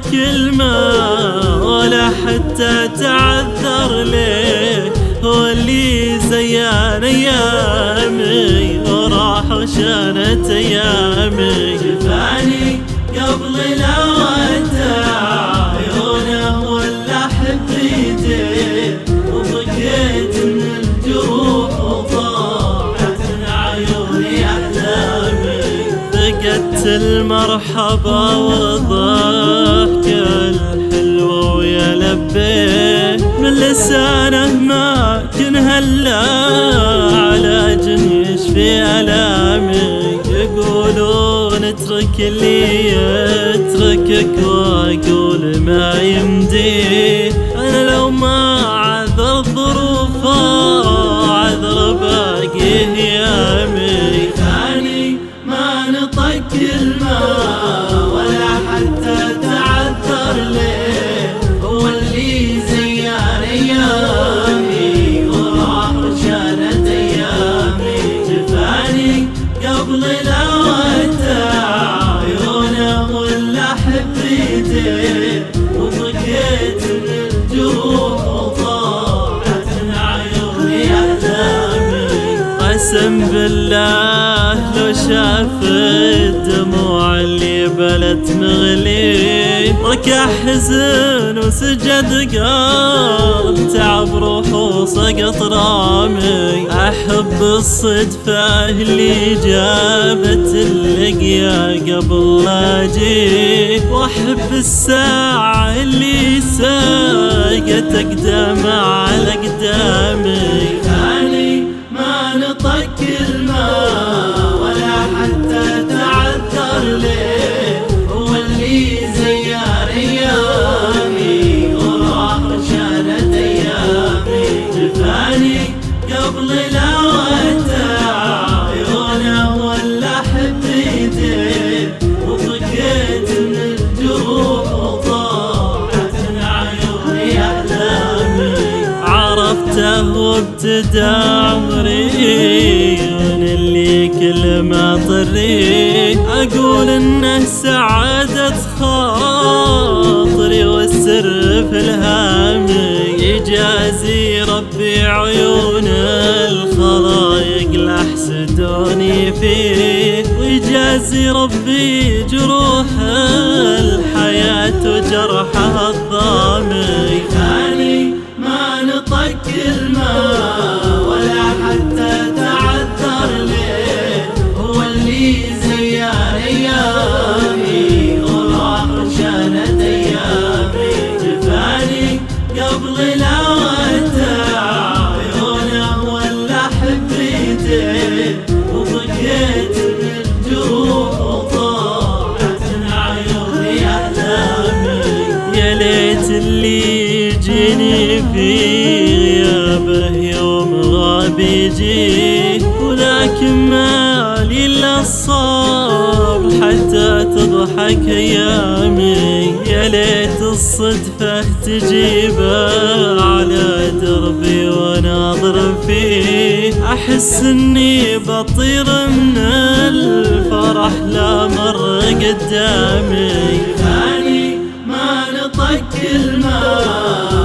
كلمة ولا حتى تعذر ليه، هو اللي زيان أيامي وراح وشانت أيامي. شفاني قبل لا ودع عيونه ولا حبيته، وبكيت من الجروح وضاعت من عيوني أحلامي. فقدت المرحبا والضحك الحلوة ويا لبيه، من لسانه ما كنهلا علاج يشفي ألامي. يقولون اترك اللي يتركك، واقول ما يمدي انا لو ما عذر ظروفه عذر باقي ايامي. ثاني ما نطق كلمه ولا حتى تعذر ليه، هو اللي زيان ايامي وراح وشانت ايامي. جفاني قبل لا ودع عيونه ولا حبيته، وبكيت من الجروح وضاعت من عيوني أحلامي. قسم بالله لو شاف الدموع اللي بلت مغلي، ركع حزن وسجد قلب تعب روح وسقط رامي. أحب الصدفة اللي جابت اللقيا قبل لا أجي، وأحب الساعة اللي ساقت أقدام على أقدامي. ثاني ما نطق كلمة ولا حتى تعذر ليه، هو اللي زيان أيامي وراح وشانت أيامي. جفاني قبل لا ودع عيونه ولا حبيته، وبكيت من الجروح وضاعت من عيوني أحلامي. عرفته وابتدى عمري من اللي كل ما طري، أقول إنه سعادة خاطري والسر في الهامي. يجازي ربي عيون الخلايق لحسدوني فيه، ويجازي ربي جروح الحياة وجرحها الضامي. ثاني ما نطق كلمة ولا حتى تعذر ليه، هو اللي زيان أيامي وراح وشانت أيامي. جفاني قبل لا ودع عيونه ولا حبيته، وبكيت من الجروح وضاعت من عيوني أحلامي. يا ليت اللي يجيني في غيابه يوم غاب يجي، ولكن ما لي إلا الصبر حتى تضحك أيامي. يا ليت الصدفة تجيبه على دربي وناظر فيه، أحس إني بطير من الفرح لا مر قدامي. ثاني ما نطق كلمة